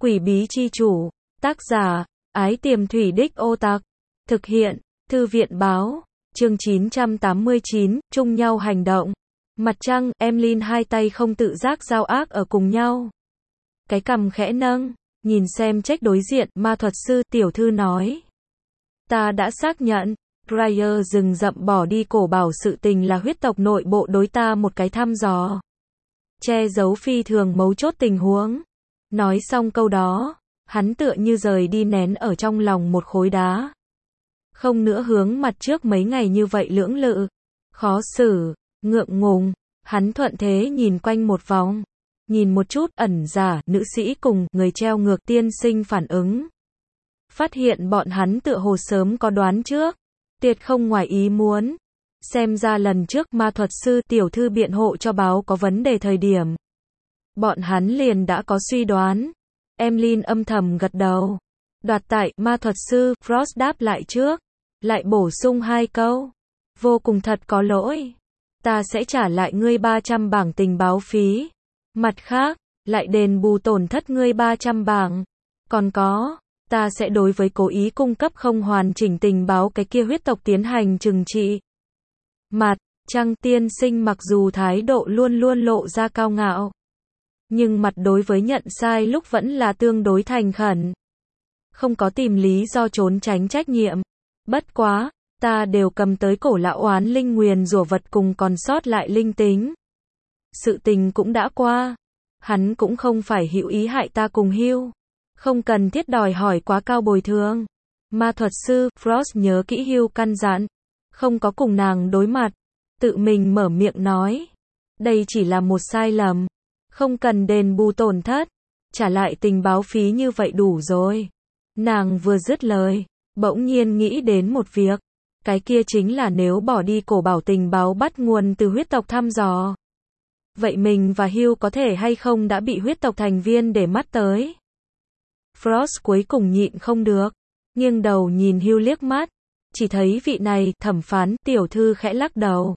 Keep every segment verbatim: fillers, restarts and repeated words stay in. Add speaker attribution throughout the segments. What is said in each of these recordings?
Speaker 1: Quỷ bí chi chủ, tác giả, Ái Tiềm Thủy Đích Ô Tặc, thực hiện, Thư viện báo, chương chín trăm tám mươi chín, chung nhau hành động. Mặt trăng, Emlyn hai tay không tự giác giao ác ở cùng nhau. Cái cằm khẽ nâng, nhìn xem trách đối diện, ma thuật sư, tiểu thư nói. Ta đã xác nhận, Briar rừng rậm bỏ đi cổ bảo sự tình là huyết tộc nội bộ đối ta một cái thăm dò. Che giấu phi thường mấu chốt tình huống. Nói xong câu đó, hắn tựa như rời đi nén ở trong lòng một khối đá. Không nữa hướng mặt trước mấy ngày như vậy lưỡng lự, khó xử, ngượng ngùng, hắn thuận thế nhìn quanh một vòng, nhìn một chút ẩn giả, nữ sĩ cùng người treo ngược tiên sinh phản ứng. Phát hiện bọn hắn tựa hồ sớm có đoán trước, tuyệt không ngoài ý muốn. Xem ra lần trước ma thuật sư tiểu thư biện hộ cho báo có vấn đề thời điểm. Bọn hắn liền đã có suy đoán. Emlyn âm thầm gật đầu. Đoạt tại, ma thuật sư, Frost đáp lại trước. Lại bổ sung hai câu. Vô cùng thật có lỗi. Ta sẽ trả lại ngươi ba trăm bảng tình báo phí. Mặt khác, lại đền bù tổn thất ngươi ba trăm bảng. Còn có, ta sẽ đối với cố ý cung cấp không hoàn chỉnh tình báo cái kia huyết tộc tiến hành trừng trị. Mặt trăng tiên sinh mặc dù thái độ luôn luôn lộ ra cao ngạo, nhưng mặt đối với nhận sai lúc vẫn là tương đối thành khẩn. Không có tìm lý do trốn tránh trách nhiệm. Bất quá, ta đều cầm tới cổ lão oán linh nguyền rủa vật cùng còn sót lại linh tính. Sự tình cũng đã qua. Hắn cũng không phải hữu ý hại ta cùng Hugh. Không cần thiết đòi hỏi quá cao bồi thường. Ma thuật sư, Frost nhớ kỹ Hugh căn dặn. Không có cùng nàng đối mặt. Tự mình mở miệng nói. Đây chỉ là một sai lầm. Không cần đền bù tổn thất. Trả lại tình báo phí như vậy đủ rồi. Nàng vừa dứt lời, bỗng nhiên nghĩ đến một việc. Cái kia chính là nếu bỏ đi cổ bảo tình báo bắt nguồn từ huyết tộc thăm dò. Vậy mình và Hugh có thể hay không đã bị huyết tộc thành viên để mắt tới? Frost cuối cùng nhịn không được. Nghiêng đầu nhìn Hugh liếc mắt. Chỉ thấy vị này, thẩm phán, tiểu thư khẽ lắc đầu.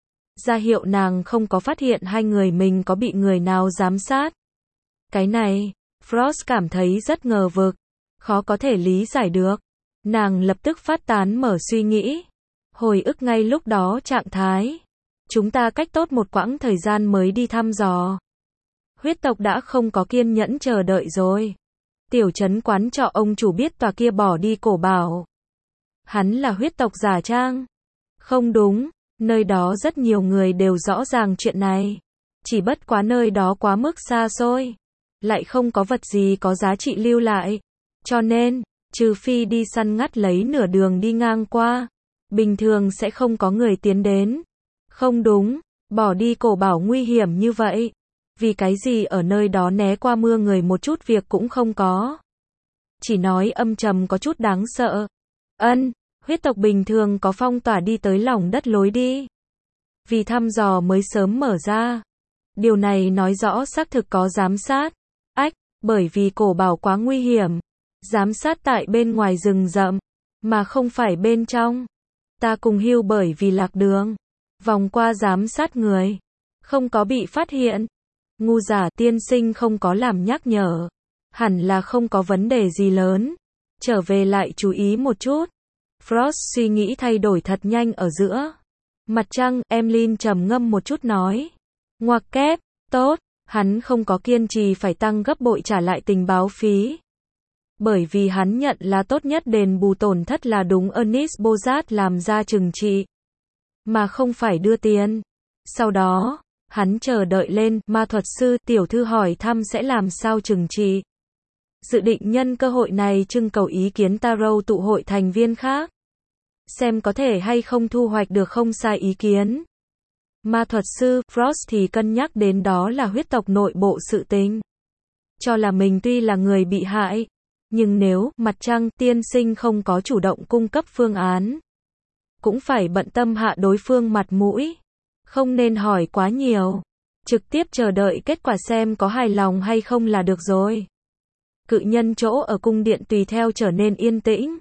Speaker 1: Ra hiệu nàng không có phát hiện hai người mình có bị người nào giám sát. Cái này, Frost cảm thấy rất ngờ vực. Khó có thể lý giải được. Nàng lập tức phát tán mở suy nghĩ. Hồi ức ngay lúc đó trạng thái. Chúng ta cách tốt một quãng thời gian mới đi thăm dò. Huyết tộc đã không có kiên nhẫn chờ đợi rồi. Tiểu trấn quán trọ ông chủ biết tòa kia bỏ đi cổ bảo. Hắn là huyết tộc giả trang. Không đúng, nơi đó rất nhiều người đều rõ ràng chuyện này. Chỉ bất quá nơi đó quá mức xa xôi. Lại không có vật gì có giá trị lưu lại. Cho nên, trừ phi đi săn ngắt lấy nửa đường đi ngang qua, bình thường sẽ không có người tiến đến. Không đúng, bỏ đi cổ bảo nguy hiểm như vậy. Vì cái gì ở nơi đó né qua mưa người một chút việc cũng không có. Chỉ nói âm trầm có chút đáng sợ. Ân, huyết tộc bình thường có phong tỏa đi tới lòng đất lối đi. Vì thăm dò mới sớm mở ra. Điều này nói rõ xác thực có giám sát. Ách, bởi vì cổ bảo quá nguy hiểm. Giám sát tại bên ngoài rừng rậm, mà không phải bên trong. Ta cùng Hugh bởi vì lạc đường. Vòng qua giám sát người. Không có bị phát hiện. Ngu giả tiên sinh không có làm nhắc nhở. Hẳn là không có vấn đề gì lớn. Trở về lại chú ý một chút. Frost suy nghĩ thay đổi thật nhanh ở giữa. Mặt trăng, Emlyn trầm ngâm một chút nói. Ngoặc kép, tốt, hắn không có kiên trì phải tăng gấp bội trả lại tình báo phí. Bởi vì hắn nhận là tốt nhất đền bù tổn thất là đúng Ernest Bozat làm ra trừng trị. Mà không phải đưa tiền. Sau đó, hắn chờ đợi lên, ma thuật sư, tiểu thư hỏi thăm sẽ làm sao trừng trị. Dự định nhân cơ hội này trưng cầu ý kiến Tarot tụ hội thành viên khác. Xem có thể hay không thu hoạch được không sai ý kiến. Ma thuật sư, Frost thì cân nhắc đến đó là huyết tộc nội bộ sự tình. Cho là mình tuy là người bị hại. Nhưng nếu, mặt trăng, tiên sinh không có chủ động cung cấp phương án. Cũng phải bận tâm hạ đối phương mặt mũi. Không nên hỏi quá nhiều. Trực tiếp chờ đợi kết quả xem có hài lòng hay không là được rồi. Cự nhân chỗ ở cung điện tùy theo trở nên yên tĩnh.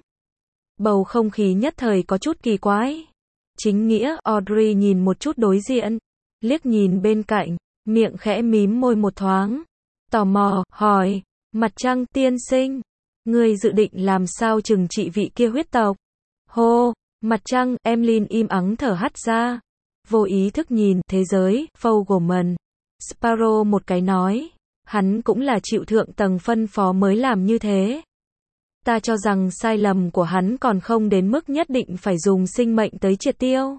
Speaker 1: Bầu không khí nhất thời có chút kỳ quái. Chính nghĩa, Audrey nhìn một chút đối diện. Liếc nhìn bên cạnh, miệng khẽ mím môi một thoáng. Tò mò, hỏi. Mặt trăng tiên sinh, ngươi dự định làm sao trừng trị vị kia huyết tộc? Hô, mặt trăng, Emlyn im ắng thở hắt ra. Vô ý thức nhìn, thế giới, Fogelman. Sparrow một cái nói. Hắn cũng là chịu thượng tầng phân phó mới làm như thế. Ta cho rằng sai lầm của hắn còn không đến mức nhất định phải dùng sinh mệnh tới triệt tiêu.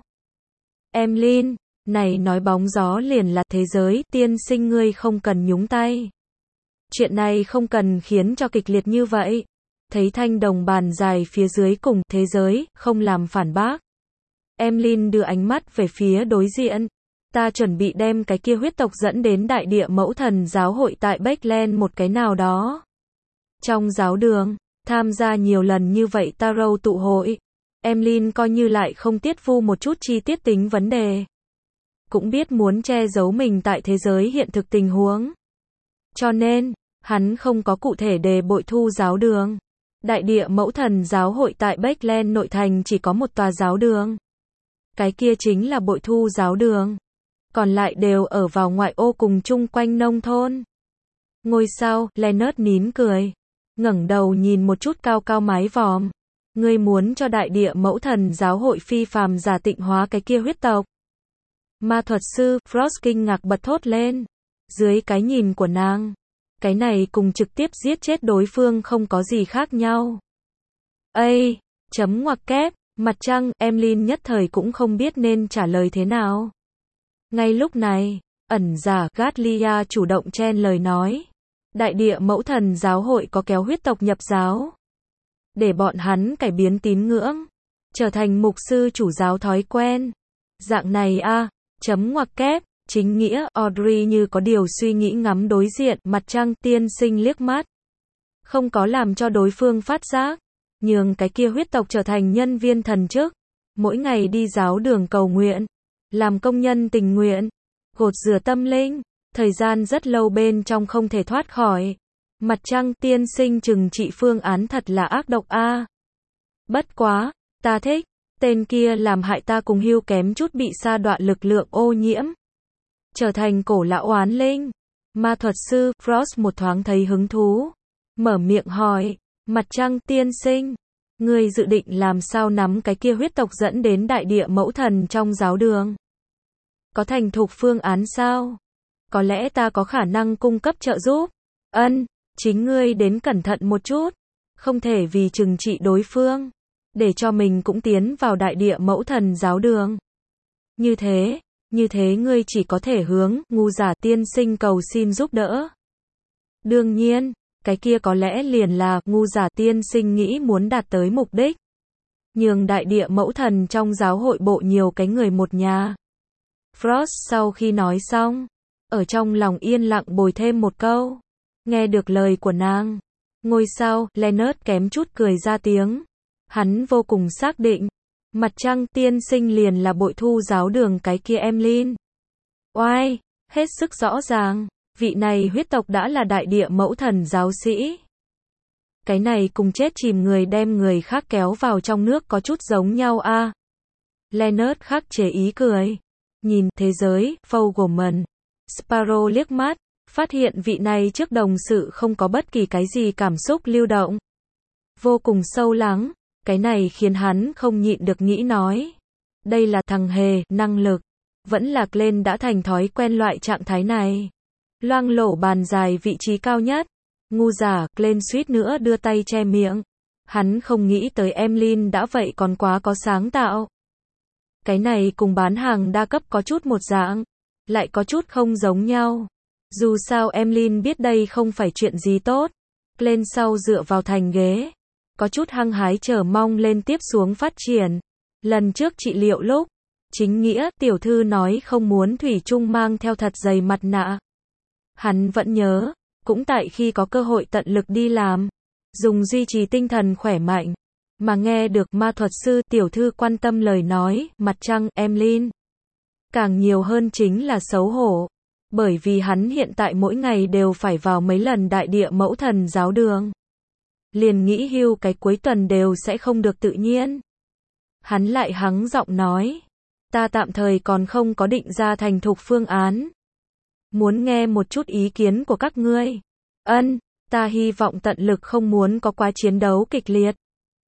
Speaker 1: Emlyn, này nói bóng gió liền là thế giới, tiên sinh ngươi không cần nhúng tay. Chuyện này không cần khiến cho kịch liệt như vậy. Thấy thanh đồng bàn dài phía dưới cùng thế giới, không làm phản bác. Emlyn đưa ánh mắt về phía đối diện. Ta chuẩn bị đem cái kia huyết tộc dẫn đến đại địa mẫu thần giáo hội tại Backland một cái nào đó. Trong giáo đường, tham gia nhiều lần như vậy Tarot tụ hội. Emlyn coi như lại không tiết vu một chút chi tiết tính vấn đề. Cũng biết muốn che giấu mình tại thế giới hiện thực tình huống. Cho nên, hắn không có cụ thể đề bội thu giáo đường. Đại địa mẫu thần giáo hội tại Backland nội thành chỉ có một tòa giáo đường. Cái kia chính là bội thu giáo đường. Còn lại đều ở vào ngoại ô cùng chung quanh nông thôn. Ngôi sao, Leonard nín cười. Ngẩng đầu nhìn một chút cao cao mái vòm. Ngươi muốn cho đại địa mẫu thần giáo hội phi phàm giả tịnh hóa cái kia huyết tộc. Ma thuật sư, Frost kinh ngạc bật thốt lên. Dưới cái nhìn của nàng, cái này cùng trực tiếp giết chết đối phương không có gì khác nhau. Ây, chấm ngoặc kép, mặt trăng, Emlyn nhất thời cũng không biết nên trả lời thế nào. Ngay lúc này, ẩn giả Gatlia chủ động chen lời nói. Đại địa mẫu thần giáo hội có kéo huyết tộc nhập giáo. Để bọn hắn cải biến tín ngưỡng. Trở thành mục sư chủ giáo thói quen. Dạng này a à, chấm ngoặc kép, chính nghĩa, Audrey như có điều suy nghĩ ngắm đối diện, mặt trăng tiên sinh liếc mắt. Không có làm cho đối phương phát giác. Nhường cái kia huyết tộc trở thành nhân viên thần chức. Mỗi ngày đi giáo đường cầu nguyện. Làm công nhân tình nguyện. Gột rửa tâm linh. Thời gian rất lâu bên trong không thể thoát khỏi. Mặt trăng tiên sinh trừng trị phương án thật là ác độc a. Bất quá, ta thích. Tên kia làm hại ta cùng Hugh kém chút bị sa đọa lực lượng ô nhiễm. Trở thành cổ lão oán linh. Ma thuật sư, Frost một thoáng thấy hứng thú. Mở miệng hỏi, mặt trăng tiên sinh. Ngươi dự định làm sao nắm cái kia huyết tộc dẫn đến đại địa mẫu thần trong giáo đường? Có thành thục phương án sao? Có lẽ ta có khả năng cung cấp trợ giúp. Ân, chính ngươi đến cẩn thận một chút. Không thể vì trừng trị đối phương. Để cho mình cũng tiến vào đại địa mẫu thần giáo đường. Như thế, như thế ngươi chỉ có thể hướng ngu giả tiên sinh cầu xin giúp đỡ. Đương nhiên, cái kia có lẽ liền là ngu giả tiên sinh nghĩ muốn đạt tới mục đích. Nhường đại địa mẫu thần trong giáo hội bộ nhiều cái người một nhà. Frost sau khi nói xong, ở trong lòng yên lặng bồi thêm một câu. Nghe được lời của nàng. Ngôi sao, Leonard kém chút cười ra tiếng. Hắn vô cùng xác định. Mặt trăng tiên sinh liền là bội thu giáo đường cái kia Emlyn. Oai, hết sức rõ ràng. Vị này huyết tộc đã là đại địa mẫu thần giáo sĩ. Cái này cùng chết chìm người đem người khác kéo vào trong nước có chút giống nhau a. À. Leonard khắc chế ý cười. Nhìn thế giới, Fogelman. Sparrow liếc mắt, phát hiện vị này trước đồng sự không có bất kỳ cái gì cảm xúc lưu động. Vô cùng sâu lắng, cái này khiến hắn không nhịn được nghĩ nói. Đây là thằng hề, năng lực. Vẫn lạc lên đã thành thói quen loại trạng thái này. Loang lổ bàn dài vị trí cao nhất. Ngu giả, Glenn suýt nữa đưa tay che miệng. Hắn không nghĩ tới Emlyn đã vậy còn quá có sáng tạo. Cái này cùng bán hàng đa cấp có chút một dạng. Lại có chút không giống nhau. Dù sao Emlyn biết đây không phải chuyện gì tốt. Glenn sau dựa vào thành ghế. Có chút hăng hái chờ mong lên tiếp xuống phát triển. Lần trước trị liệu lúc. Chính nghĩa, tiểu thư nói không muốn Thủy Chung mang theo thật dày mặt nạ. Hắn vẫn nhớ. Cũng tại khi có cơ hội tận lực đi làm. Dùng duy trì tinh thần khỏe mạnh. Mà nghe được ma thuật sư tiểu thư quan tâm lời nói, mặt trăng, Emlyn. Càng nhiều hơn chính là xấu hổ. Bởi vì hắn hiện tại mỗi ngày đều phải vào mấy lần đại địa mẫu thần giáo đường. Liền nghĩ hưu cái cuối tuần đều sẽ không được tự nhiên. Hắn lại hắng giọng nói. Ta tạm thời còn không có định ra thành thục phương án. Muốn nghe một chút ý kiến của các ngươi. Ân, Ta hy vọng tận lực không muốn có quá chiến đấu kịch liệt.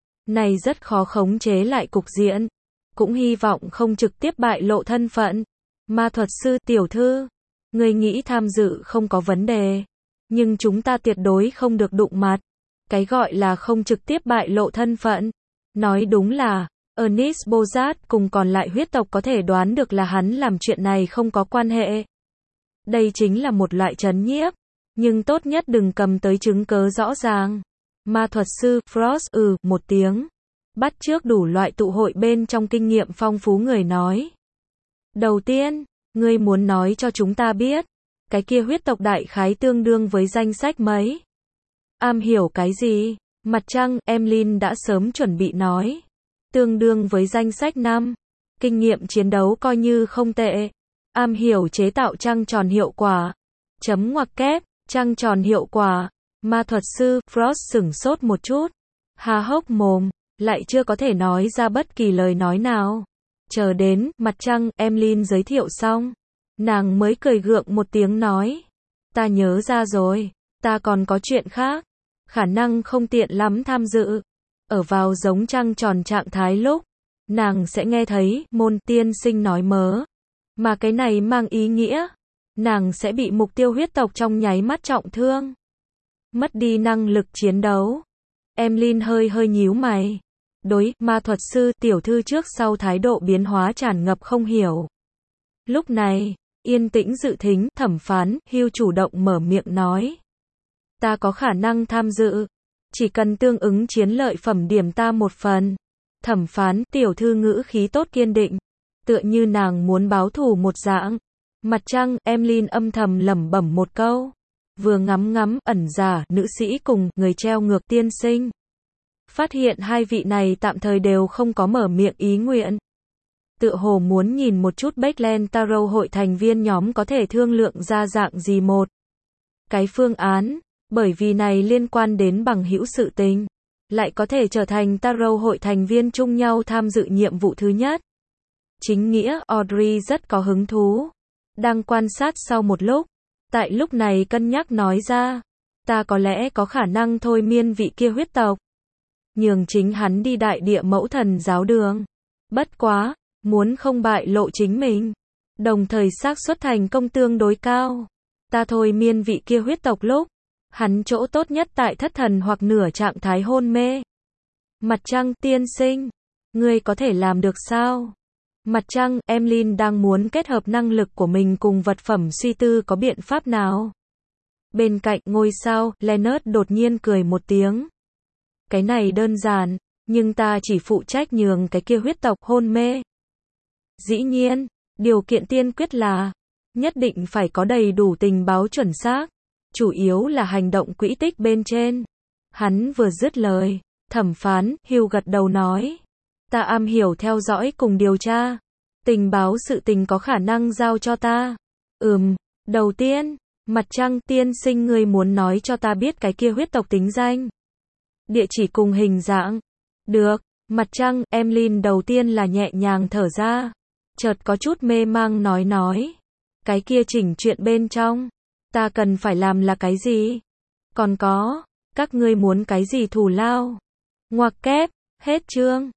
Speaker 1: Này rất khó khống chế lại cục diện. Cũng hy vọng không trực tiếp bại lộ thân phận. Ma thuật sư tiểu thư. Người nghĩ tham dự không có vấn đề. Nhưng chúng ta tuyệt đối không được đụng mặt. Cái gọi là không trực tiếp bại lộ thân phận. Nói đúng là, Ernest Bozat cùng còn lại huyết tộc có thể đoán được là hắn làm chuyện này không có quan hệ. Đây chính là một loại trấn nhiếp. Nhưng tốt nhất đừng cầm tới chứng cớ rõ ràng. Ma thuật sư Frost ừ một tiếng. Bắt chước đủ loại tụ hội bên trong kinh nghiệm phong phú người nói. Đầu tiên, ngươi muốn nói cho chúng ta biết. Cái kia huyết tộc đại khái tương đương với danh sách mấy. Am hiểu cái gì? Mặt trăng, Emlyn đã sớm chuẩn bị nói. Tương đương với danh sách năm. Kinh nghiệm chiến đấu coi như không tệ. Am hiểu chế tạo trăng tròn hiệu quả. Chấm ngoặc kép, trăng tròn hiệu quả. Ma thuật sư, Frost sửng sốt một chút. Há hốc mồm, lại chưa có thể nói ra bất kỳ lời nói nào. Chờ đến, mặt trăng, Emlyn giới thiệu xong. Nàng mới cười gượng một tiếng nói. Ta nhớ ra rồi, ta còn có chuyện khác. Khả năng không tiện lắm tham dự. Ở vào giống trăng tròn trạng thái lúc, nàng sẽ nghe thấy môn tiên sinh nói mớ. Mà cái này mang ý nghĩa, nàng sẽ bị mục tiêu huyết tộc trong nháy mắt trọng thương. Mất đi năng lực chiến đấu. Emlyn hơi hơi nhíu mày. Đối, ma thuật sư tiểu thư trước sau thái độ biến hóa tràn ngập không hiểu. Lúc này, yên tĩnh dự thính, thẩm phán, Hugh chủ động mở miệng nói. Ta có khả năng tham dự. Chỉ cần tương ứng chiến lợi phẩm điểm ta một phần. Thẩm phán, tiểu thư ngữ khí tốt kiên định. Tựa như nàng muốn báo thù một dạng. Mặt trăng, Emlyn âm thầm lẩm bẩm một câu. Vừa ngắm ngắm, ẩn giả, nữ sĩ cùng, người treo ngược tiên sinh. Phát hiện hai vị này tạm thời đều không có mở miệng ý nguyện. Tựa hồ muốn nhìn một chút Backland Tarot hội thành viên nhóm có thể thương lượng ra dạng gì một. Cái phương án, bởi vì này liên quan đến bằng hữu sự tình. Lại có thể trở thành Tarot hội thành viên chung nhau tham dự nhiệm vụ thứ nhất. Chính nghĩa, Audrey rất có hứng thú. Đang quan sát sau một lúc. Tại lúc này cân nhắc nói ra. Ta có lẽ có khả năng thôi miên vị kia huyết tộc. Nhường chính hắn đi đại địa mẫu thần giáo đường. Bất quá, muốn không bại lộ chính mình. Đồng thời xác suất thành công tương đối cao. Ta thôi miên vị kia huyết tộc lúc. Hắn chỗ tốt nhất tại thất thần hoặc nửa trạng thái hôn mê. Mặt trăng, tiên sinh. Ngươi có thể làm được sao? Mặt trăng, Emlyn đang muốn kết hợp năng lực của mình cùng vật phẩm suy tư có biện pháp nào? Bên cạnh ngôi sao, Leonard đột nhiên cười một tiếng. Cái này đơn giản, nhưng ta chỉ phụ trách nhường cái kia huyết tộc hôn mê. Dĩ nhiên, điều kiện tiên quyết là nhất định phải có đầy đủ tình báo chuẩn xác, chủ yếu là hành động quỹ tích bên trên. Hắn vừa dứt lời, thẩm phán, Hugh gật đầu nói. Ta am hiểu theo dõi cùng điều tra. Tình báo sự tình có khả năng giao cho ta. Ừm, đầu tiên, mặt trăng tiên sinh ngươi muốn nói cho ta biết cái kia huyết tộc tính danh. Địa chỉ cùng hình dạng. Được, mặt trăng, Emlyn đầu tiên là nhẹ nhàng thở ra. Chợt có chút mê mang nói nói. Cái kia chỉnh chuyện bên trong. Ta cần phải làm là cái gì? Còn có, các ngươi muốn cái gì thù lao? Ngoặc kép, hết chương.